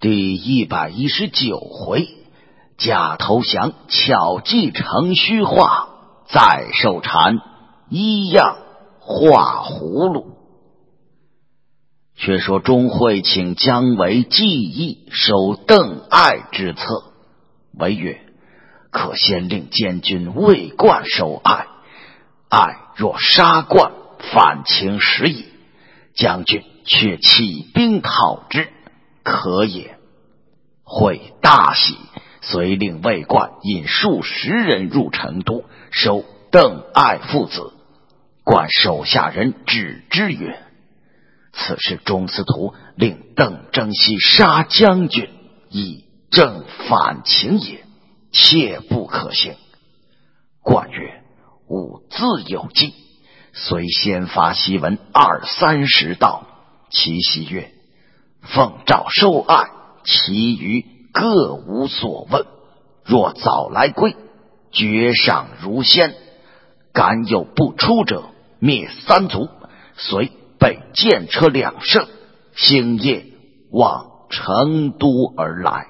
第119回，假投降，巧计成虚化，再受禅，一样画葫芦。却说钟会请姜维计议收邓艾之策，维曰：可先令监军魏冠收艾，艾若杀冠，反情时矣，将军却起兵讨之，可也。会大喜，遂令魏冠引数十人入成都，收邓艾父子。冠手下人止之曰：此事中司徒令邓征西杀将军，以正反情也，切不可行。冠曰：吾自有计。遂先发檄文20-30道，其喜曰：奉诏收艾，其余各无所问，若早来归，爵赏如先，敢有不出者，灭3族。遂备剑车2乘，星夜往成都而来。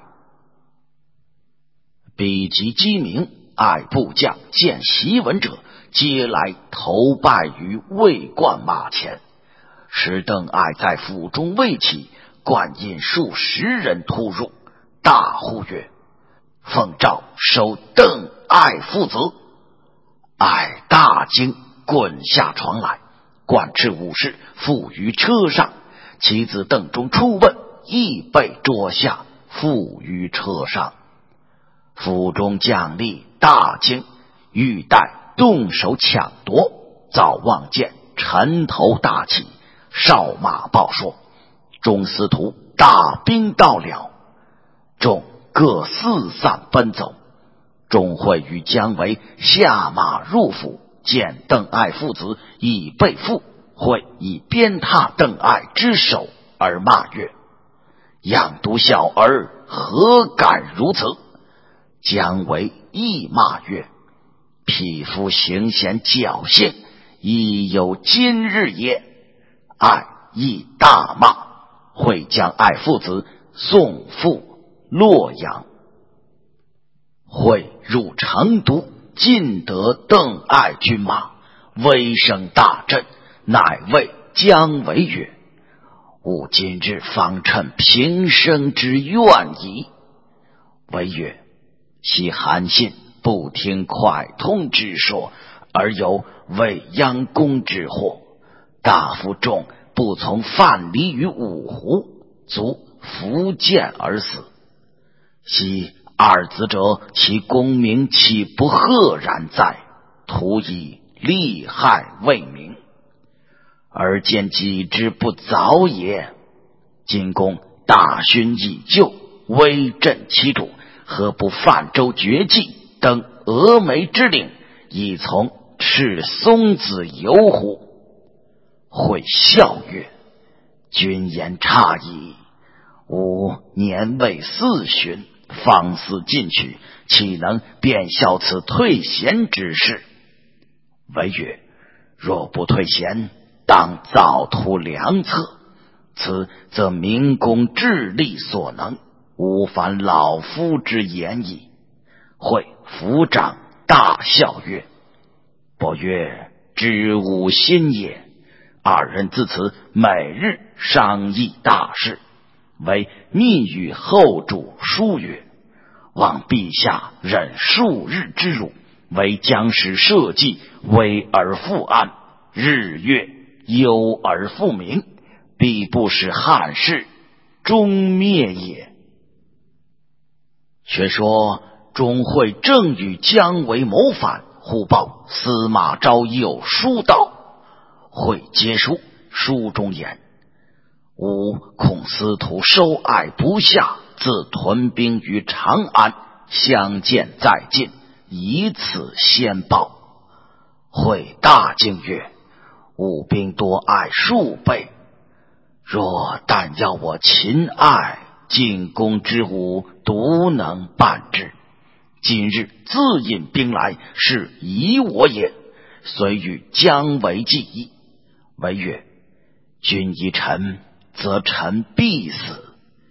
彼及鸡鸣，艾部将见檄文者，皆来投拜于魏冠马前。时邓艾在府中未起，冠引数十人突入，大呼曰：奉诏收邓艾父子。艾大惊，滚下床来。冠斥武士缚于车上，其子邓忠出问，亦被捉下，缚于车上。府中将吏大惊，欲待动手抢夺，早望见尘头大起，哨马报说中司徒大兵到了，众各四散奔走。钟会与姜维下马入府，见邓艾父子已被缚，会以鞭挞邓艾之手而骂曰：养毒小儿，何敢如此？姜维亦骂曰：匹夫行险侥幸，已有今日也。艾亦大骂，会将艾父子送赴洛阳。会入成都，尽得邓艾军马，威声大振，乃谓姜维曰：吾今日方趁平生之怨矣。维曰：昔韩信不听蒯通之说，而有未央宫之祸，大夫众不从范蠡于五湖，卒伏剑而死。昔二子者，其功名岂不赫然哉？徒以利害为名，而见己之不早也。今公大勋已就，威震其主，何不泛舟绝迹，登峨眉之岭，以从赤松子游乎？会笑曰：君言差矣，吾年未40，方思进取，岂能便效此退贤之事？维曰：若不退贤，当早图良策，此则明公智力所能，无反老夫之言矣。会抚掌大笑曰：伯曰知吾心也。二人自此每日商议大事。为密与后主书曰：望陛下忍数日之辱，为将士社稷，危而复安，日月忧而复明，必不使汉室终灭也。却说钟会正与姜维谋反，忽报司马昭有书到。会接书，书中言：吾恐司徒收艾不下，自屯兵于长安，相见在近，以此先报。会大惊曰：吾兵多艾数倍，若但要我擒艾，进攻之武独能办之。今日自引兵来，是疑我也。遂与姜维计议。维曰：君疑臣，则臣必死；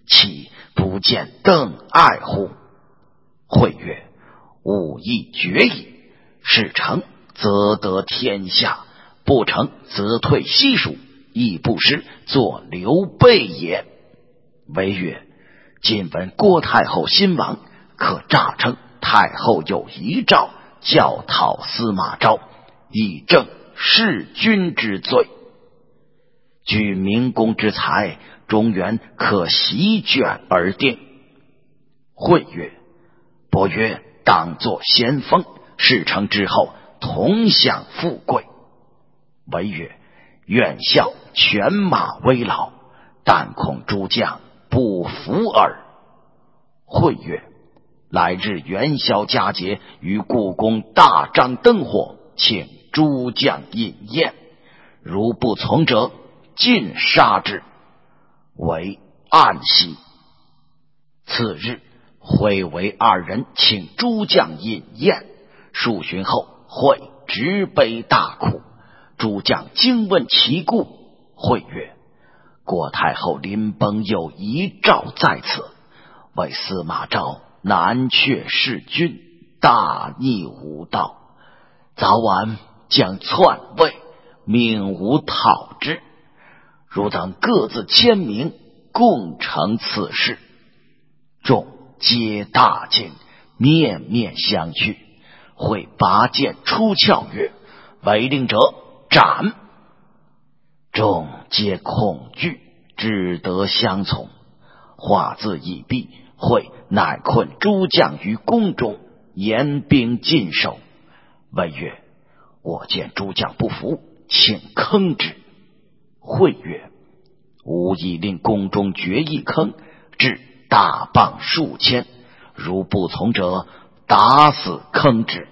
岂不见邓艾乎？会曰：吾意决矣，事成则得天下，不成则退西蜀，亦不失作刘备也。惟曰：今闻郭太后新亡，可诈称太后有遗诏，教讨司马昭，以正弑君之罪。据明公之才，中原可席卷而定。会曰：伯约当作先锋，事成之后同享富贵。惟曰：愿效犬马为劳，但恐诸将不服耳。会曰：来日元宵佳节，于故宫大张灯火，请诸将饮宴，如不从者，尽杀之。为暗喜。次日，会为二人请诸将饮宴。数旬后，会执杯大哭。诸将惊问其故，会曰：郭太后临崩有遗诏在此，为司马昭南阙弑君，大逆无道，早晚将篡位，命吾讨之。汝等各自签名，共成此事。众皆大惊，面面相觑。会拔剑出鞘曰：违令者斩。众皆恐惧，只得相从。话字已毕，会乃困诸将于宫中，严兵禁守。谓曰：我见诸将不服，请坑之。会曰：吾已令宫中掘一坑，置大棒数千，如不从者，打死坑之。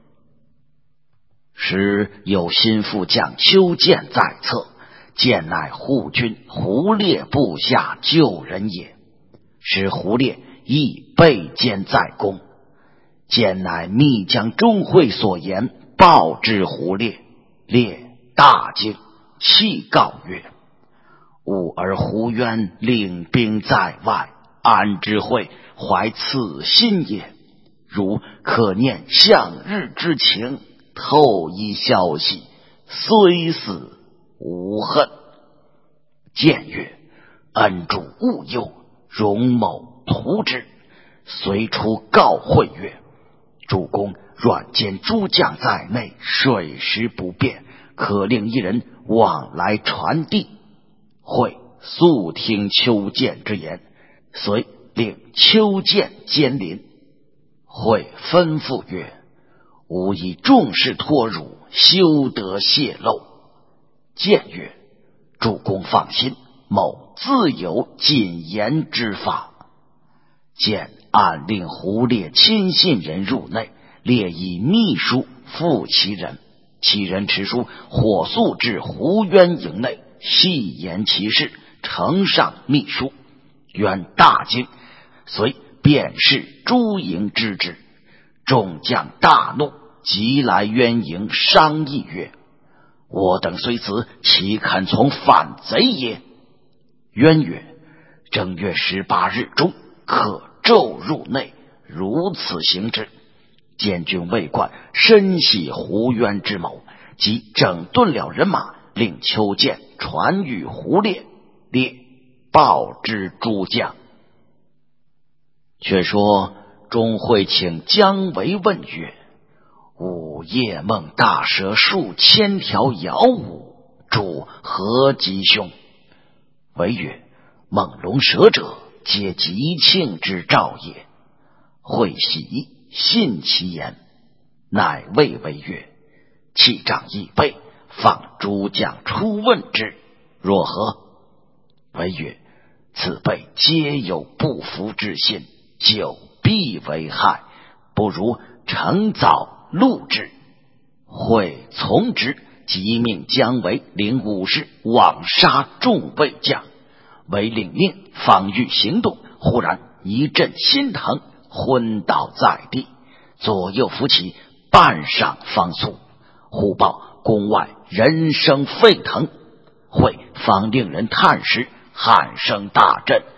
时有心腹将邱建在侧，建乃护军胡烈部下旧人也。使胡烈亦被监在宫。建乃密将钟会所言报之胡烈，烈大惊，泣告曰：吾儿胡渊领兵在外，安知会怀此心也？如可念向日之情，透一消息，虽死无恨。建曰：恩主勿忧，容某图之。随出告会曰：主公软兼诸将在内，水时不便，可令一人往来传递。会速听邱建之言，遂令邱建监临。会吩咐曰：吾以重事托汝，休得泄露。建曰：主公放心，某自有谨言之法。建暗令胡烈亲信人入内，列以秘书付其人，其人持书火速至胡渊营内，细言其事，呈上秘书。渊大惊，遂便是诸营知之。众将大怒，即来渊营商议曰：我等虽死，岂肯从反贼也？渊曰：正月18日中，可骤入内，如此行之。监军尉冠深喜胡渊之谋，即整顿了人马，令邱建传与胡烈，烈报之诸将。却说钟会请姜维问曰：吾夜梦大蛇数千条咬吾，主何吉凶？维曰：梦龙蛇者，皆吉庆之兆也。会喜，信其言，乃谓为曰：器仗已备，放诸将出问之，若何？为曰：此辈皆有不服之心，久必为害，不如乘早录之。会从之，即命姜维领武士往杀众魏将。为领命，方欲行动，忽然一阵心疼，昏倒在地，左右扶起，半晌方苏。忽报宫外人声沸腾，会方令人探时，喊声大震，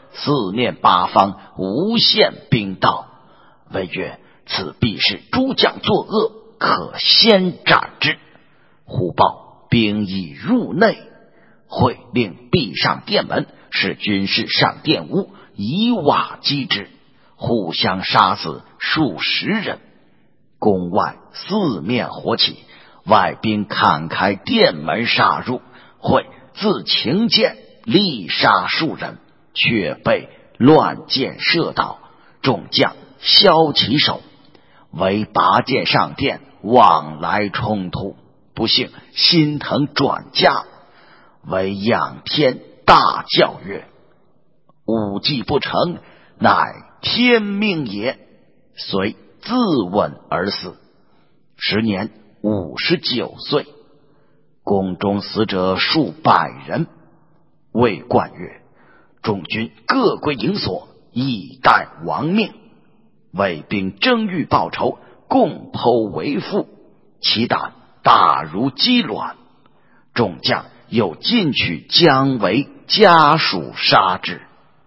四面八方无限兵道。谓曰：此必是诸将作恶，可先斩之。忽报兵已入内，会令闭上殿门，使军士上殿屋，以瓦击之，互相杀死数十人。宫外四面火起，外兵砍开殿门杀入，会自擎剑力杀数人，却被乱箭射倒，众将削其手，唯拔剑上殿，往来冲突，不幸心疼转嫁，唯仰天大叫曰：武计不成，乃天命也。遂自刎而死，时年59岁。宫中死者数百人。魏冠曰：众军各归营所，以待亡命。魏兵争欲报仇，共剖为腹，其胆大如鸡卵。众将又进取姜维家属杀之。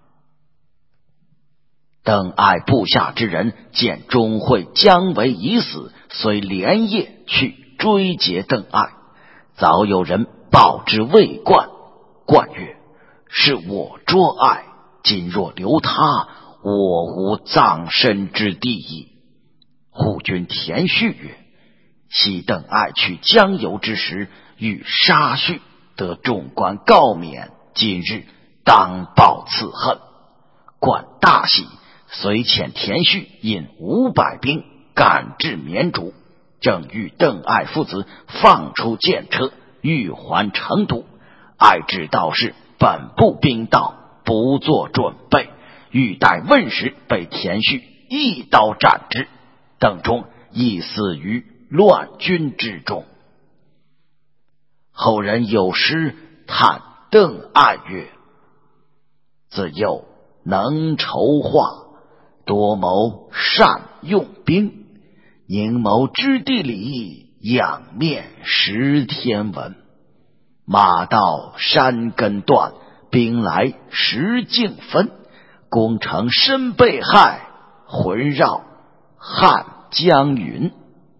邓艾部下之人见钟会、姜维已死，遂连夜去追截邓艾。早有人报之魏冠，冠曰：是我捉艾，今若留他，我无葬身之地矣。护军田旭曰：昔邓艾去江油之时，欲杀旭，得众官告免，今日当报此恨。冠大喜，遂遣田旭引500兵赶至绵竹，正欲邓艾父子放出剑车，欲还成都。艾知道是本部兵到，不做准备，欲待问时，被田旭一刀斩之。邓忠亦死于乱军之中。后人有诗叹邓艾曰：自幼能筹划，多谋善用兵，宁谋知地理，仰面识天文。马到山根断，兵来石径分。攻城身被害，魂绕汉江云。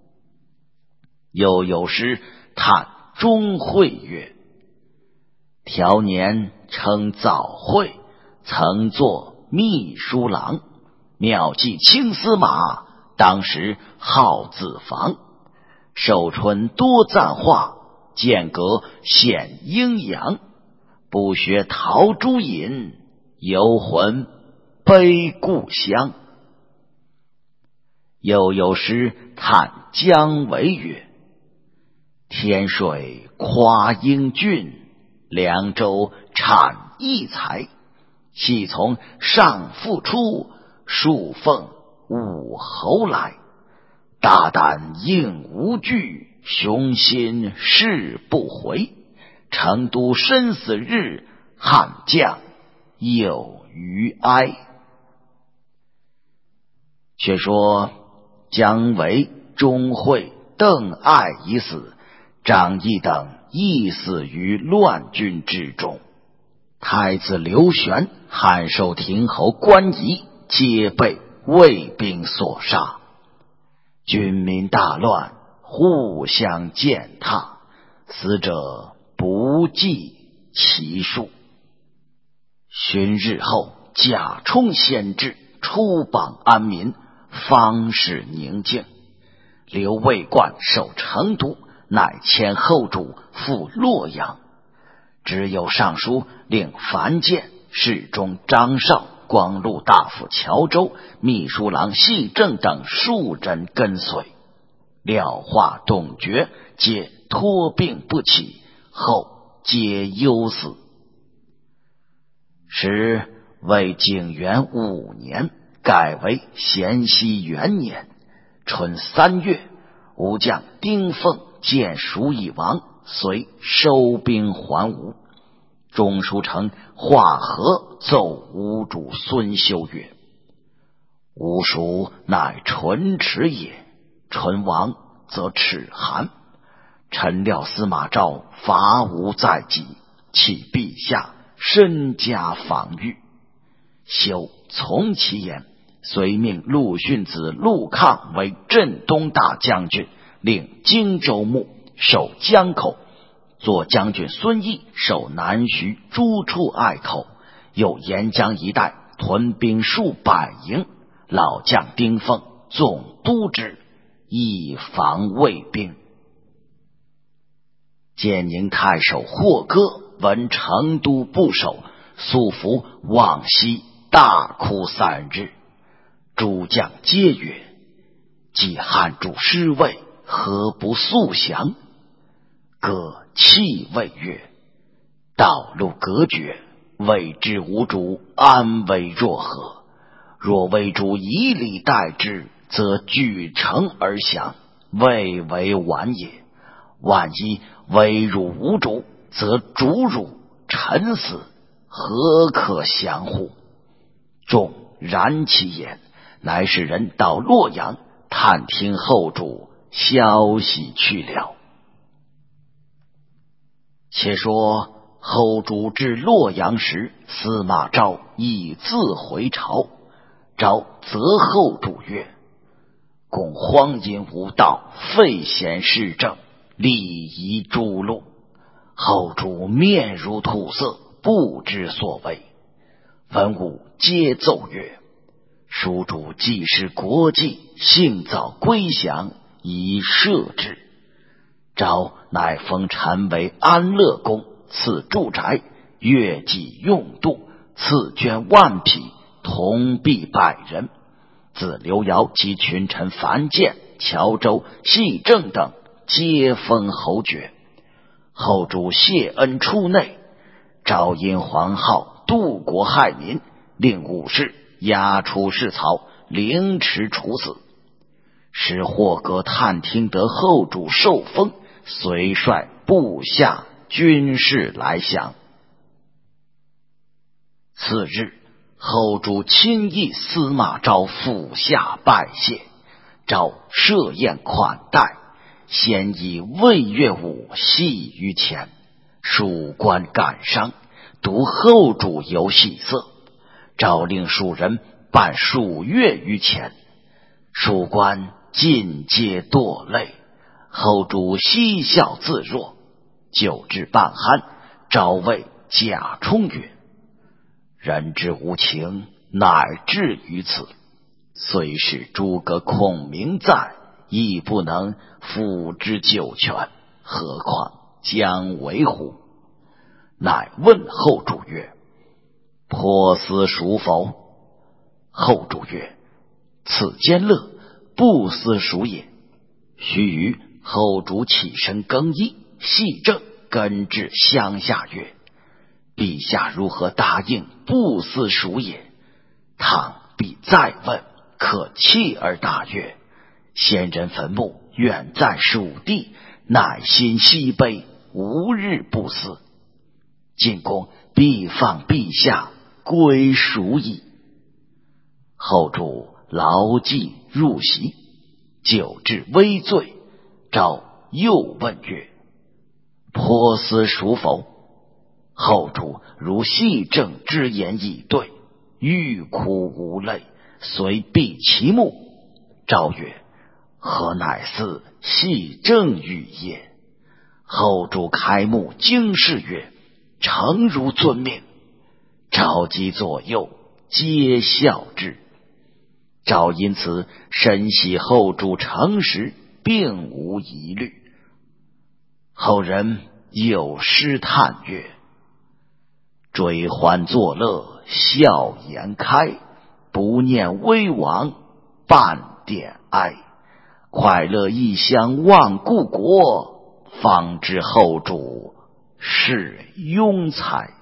又有诗叹钟会曰：条年称早会，曾作秘书郎，妙计青丝马，当时号子房。寿春多赞话，间隔显阴阳。不学陶朱隐，游魂悲故乡。又有诗叹姜维曰：天水夸英俊，凉州产异才。系从上父出，树奉武侯来。大胆应无惧，雄心誓不回。成都生死日，汉将有余哀。却说姜维、钟会、邓艾已死，张翼等亦死于乱军之中。太子刘玄、汉寿亭侯关仪皆被魏兵所杀。军民大乱，互相践踏，死者不计其数。旬日后，贾充先至，出榜安民，方始宁静。留魏冠守成都，乃迁后主赴洛阳。只有尚书令樊建、侍中张绍、光禄大夫乔州、秘书郎系正等数人跟随。廖化、董厥皆托病不起，后皆忧死。时为景元5年，改为咸熙元年春3月，吴将丁奉见蜀已亡，遂收兵还吴。中书丞华和奏吴主孙修曰：吴蜀乃唇齿也，唇亡则齿寒。臣料司马昭伐吴在即，请陛下深加防御。 休从其言，遂命陆逊子陆抗为镇东大将军，领荆州牧，守江口；左将军孙毅守南徐诸处隘口，又沿江一带屯兵数百营，老将丁奉总督之，以防卫兵。建宁太守霍哥闻成都不守，素服往西，大哭3日。诸将皆曰：既汉主失位，何不速降？各泣谓曰：道路隔绝，未知无主，安危若何？若为主以礼待之，则据城而降，未为晚也。万一危辱无主，则主辱臣死，何可降乎？众然其言，乃使人到洛阳探听后主消息去了。且说后主至洛阳时，司马昭已自回朝。昭责后主曰：共荒淫无道，废贤施政，利夷诸路。后主面如土色，不知所为。文武皆奏曰：蜀主既是国计，幸早归降，以赦之。昭乃封陈为安乐公，赐住宅，月给用度，赐绢10000匹，铜币100人。自刘繇及群臣樊建、谯周、细正等皆封侯爵。后主谢恩出内，昭因黄皓渡国害民，令武士押出市曹，凌迟处死。使霍哥探听得后主受封，遂率部下军士来降。次日，后主亲诣司马昭府下拜谢，昭设宴款待，先以魏乐舞戏于前，属官感伤，独后主有喜色。昭令蜀人伴蜀乐于前，蜀官尽皆堕泪，后主嬉笑自若。酒至半酣，昭谓贾充曰：人之无情，乃至于此。虽是诸葛孔明在，亦不能付之九泉，何况将为乎？乃问后主曰：颇思蜀否？后主曰：此间乐，不思蜀也。须臾，后主起身更衣，细正跟至乡下曰：陛下如何答应不思蜀也？倘必再问，可弃而答曰：先人坟墓远在蜀地，乃心西悲，无日不思。进公必放陛下归蜀矣。后主牢记入席，酒至微醉。昭又问曰：颇思蜀否？后主如细正之言以对，欲哭无泪，遂闭其目。昭曰：何乃似细正语也？后主开目惊视曰：诚如遵命。昭及左右皆笑之。昭因此深喜后主诚实，并无疑虑。后人有诗叹曰：追欢作乐笑颜开，不念危亡半点哀。快乐异乡忘故国，方知后主是庸才。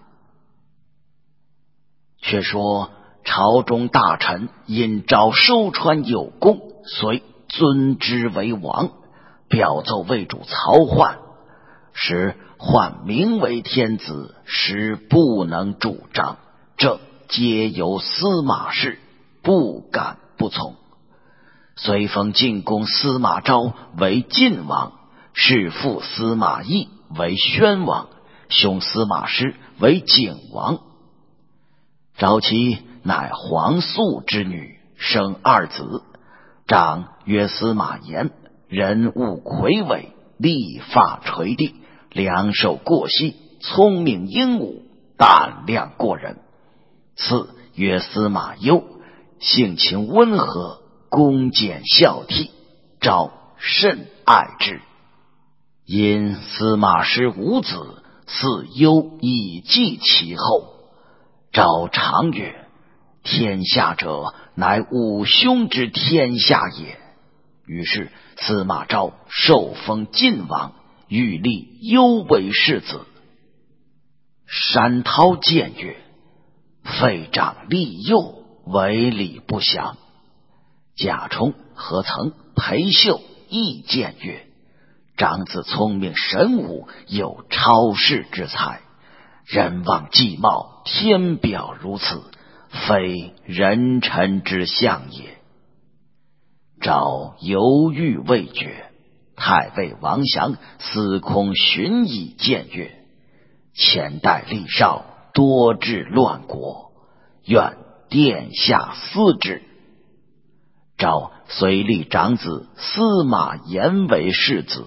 却说朝中大臣因昭收川有功，遂尊之为王，表奏魏主曹奂，使奂名为天子，实不能主张，这皆由司马氏，不敢不从。遂封晋公司马昭为晋王，弑父司马懿为宣王，兄司马师为景王。昭其乃黄素之女，生二子，长曰司马炎，人物魁伟，立发垂地，两手过膝，聪明英武，胆量过人。次曰司马攸，性情温和，恭俭孝悌，昭甚爱之。因司马师无子，嗣攸以继其后。昭常曰：天下者，乃五兄之天下也。于是司马昭受封晋王，欲立攸为世子。山涛谏曰：废长立幼，为礼不详。贾充、何曾、裴秀亦谏曰：长子聪明神武，有超世之才，人望继茂，天表如此，非人臣之相也。昭犹豫未决，太尉王祥司空荀以谏曰：前代吏少，多致乱国，愿殿下思之。昭遂立长子司马炎为世子。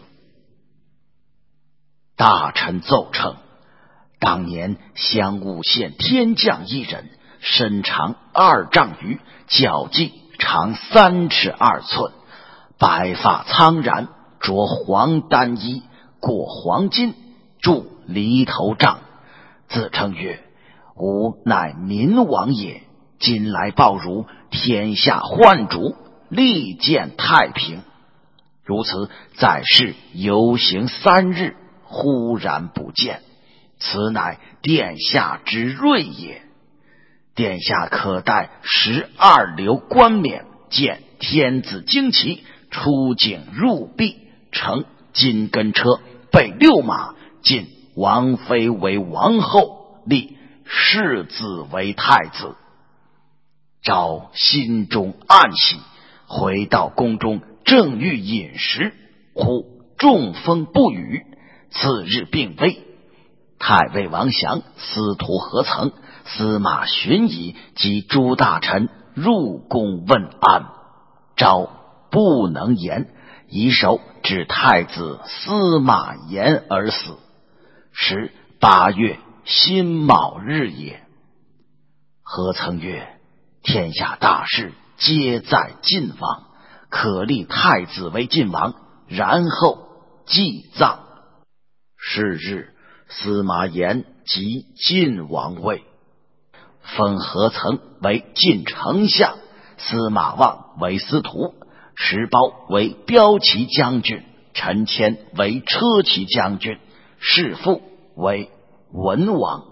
大臣奏称，当年襄武县天将一人，身长2丈余，脚迹长3尺2寸，白发苍然，着黄单衣，裹黄巾，著犁头杖，自称曰：吾乃民王也，今来报汝，天下患主，力荐太平。如此在世游行3日，忽然不见，此乃殿下之瑞也。殿下可带12流冠冕，见天子旌旗，出境入壁，乘金根车，备6马，进王妃为王后，立世子为太子。昭心中暗喜，回到宫中，正欲饮食，忽中风不语，次日病危。太尉王祥、司徒何曾、司马荀以及诸大臣入宫问安，昭不能言，以手指太子司马炎而死。时8月辛卯日也。何曾曰：天下大事皆在晋王，可立太子为晋王，然后祭葬。是日，司马炎即晋王位，封何曾为晋丞相，司马望为司徒，石苞为骠骑将军，陈谦为车骑将军，士父为文王。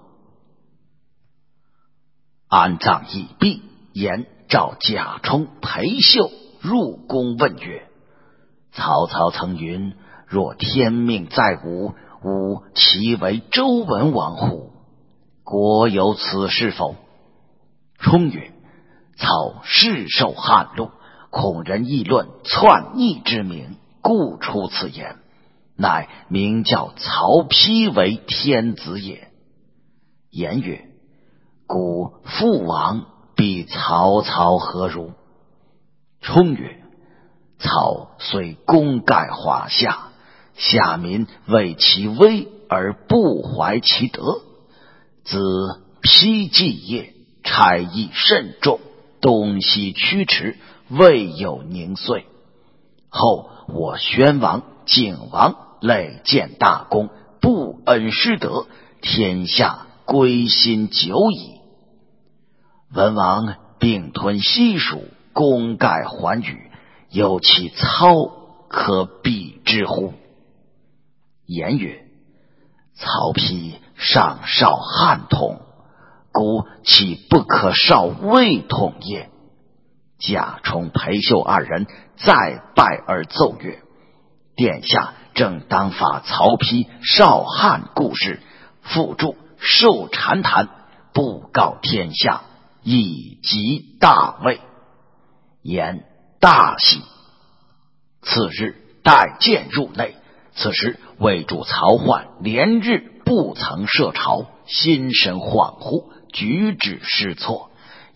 安葬已毕，言召贾充、裴秀入宫问曰：曹操曾云，若天命在吾，吾其为周文王乎？国有此事否？充曰：操世受汉禄，恐人议论篡逆之名，故出此言，乃名叫曹丕为天子也。言曰：故父王比曹操何如？充曰：操虽功盖华夏，下民为其威而不怀其德，子丕继业，差役甚重，东西驱驰，未有宁岁。后我宣王、景王累建大功，不恩失德，天下归心久矣。文王并吞西蜀，功盖寰宇，有其操可比之乎？言曰：曹丕上少汉统，故岂不可少魏统也？贾充、裴秀2人再拜而奏曰：殿下正当发曹丕少汉故事，附注受禅谈，布告天下，以及大位。言大喜。次日带剑入内，此时魏主曹奂连日不曾设朝，心神恍惚，举止失措，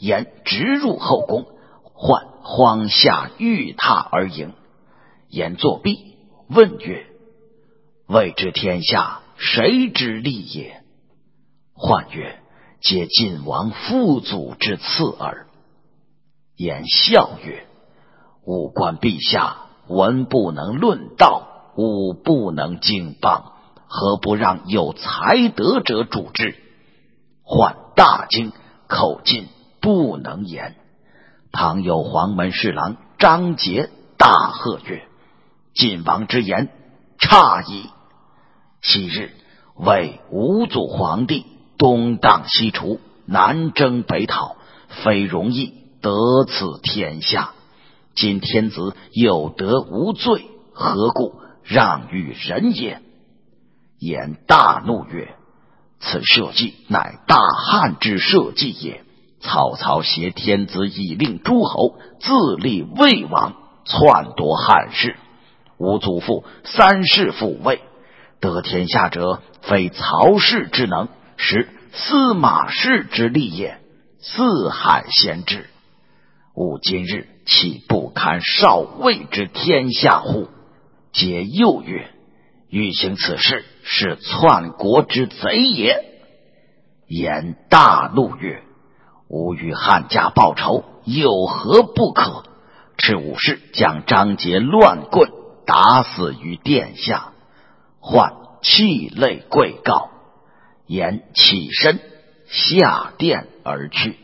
言直入后宫，唤荒下御榻而迎。言作毕，问曰：未知天下谁之利也？唤曰：皆晋王父祖之赐耳。言笑曰：吾观陛下文不能论道，武不能经邦，何不让有才德者主之？唤大惊，口禁不能言。旁有黄门侍郎张杰大喝曰：晋王之言差矣！昔日为吾祖皇帝东荡西除，南征北讨，非容易得此天下。今天子有德无罪，何故让与人也？言大怒曰：此社稷乃大汉之社稷也。曹操挟天子以令诸侯，自立魏王，篡夺汉室。吾祖父三世复位，得天下者非曹氏之能，实司马氏之力也。四海先知，吾今日岂不堪少尉之天下乎？皆又曰：欲行此事，是篡国之贼也。言大怒曰：吾与汉家报仇，有何不可？敕武士将张杰乱棍打死于殿下。唤泣泪跪告。言起身下殿而去。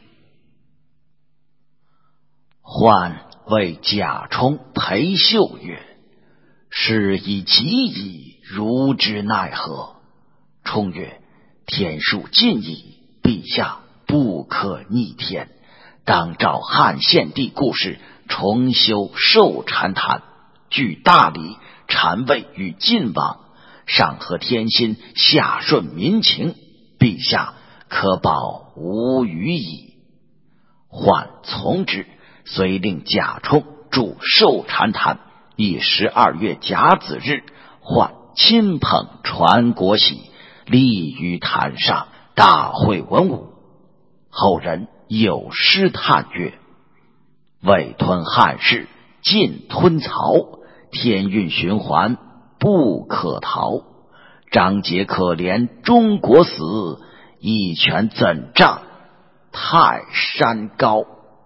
唤谓贾充、裴秀曰：事已极矣，如之奈何？充曰：天数尽矣，陛下不可逆天，当照汉献帝故事，重修寿禅坛，据大礼，禅位与晋王，上合天心，下顺民情，陛下可保无虞矣。唤从之，遂令贾充筑寿禅坛，以12月甲子日，唤亲朋传国玺，立于坛上，大会文武。后人有诗叹曰：未吞汉室，尽吞曹，天运循环不可逃。张杰可怜中国死，一拳怎丈泰山高。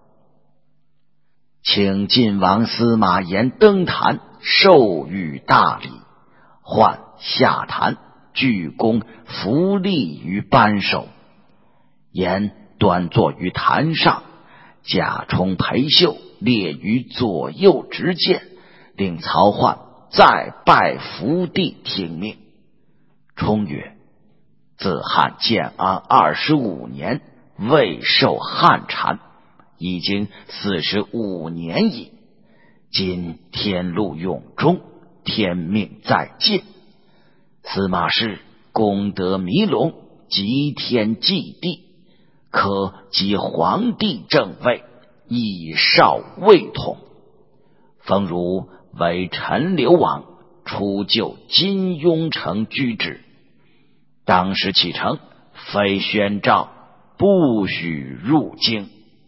请晋王司马炎登坛，授予大礼。唤下坛，鞠躬伏立于班首。炎端坐于坛上，贾充、裴秀列于左右执剑，令曹奂再拜伏地听命。充曰：自汉建安25年，未受汉禅，已经45年矣。今天禄永中，天命在晋，司马氏功德弥隆，极天祭地，可即皇帝正位，以少未统。封如为陈留王，出就金庸城居之。当时启程，非宣诏，不许入京。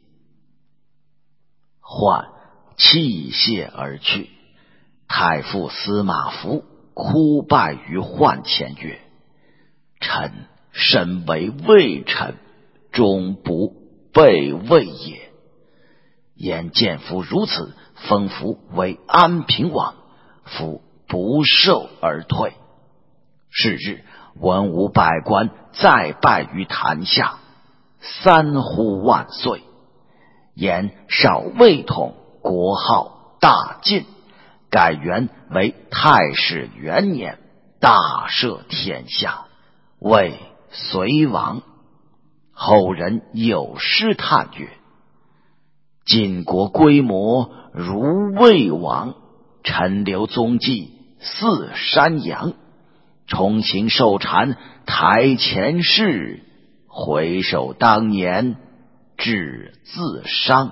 唤弃谢而去。太傅司马孚哭拜于宦前曰：臣身为魏臣，终不被魏也。言见夫如此，封夫为安平王，夫不受而退。是日，文武百官再拜于坛下，三呼万岁。言少魏统，国号大晋，改元为太史元年，大赦天下，为隋王。后人有诗叹曰：晋国规模如魏王，陈留踪迹似山羊。重行寿禅台前事，回首当年只自伤。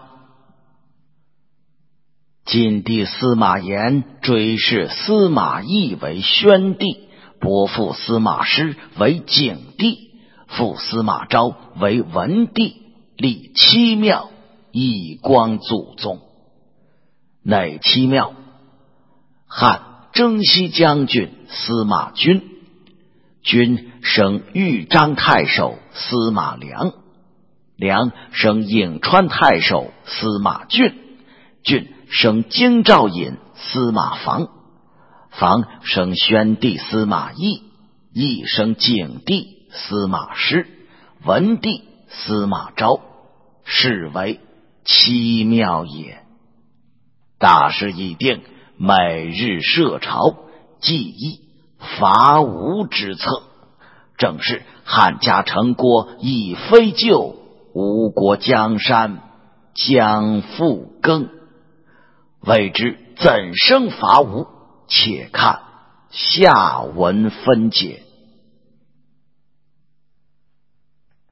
晋帝司马炎追谥司马懿为宣帝，伯父司马师为景帝，父司马昭为文帝， 立7庙，以光祖宗。哪7庙？汉征西将军司马均，均升豫章太守司马良，良升颍川太守司马俊，俊升京兆尹司马防，防升宣帝司马懿，懿升景帝司马师，文帝司马昭，是为7庙也。大事已定，每日设朝，祭衣伐吴之策，正是汉家成国已非旧，吴国江山将复更。未知怎生伐吴？且看下文分解。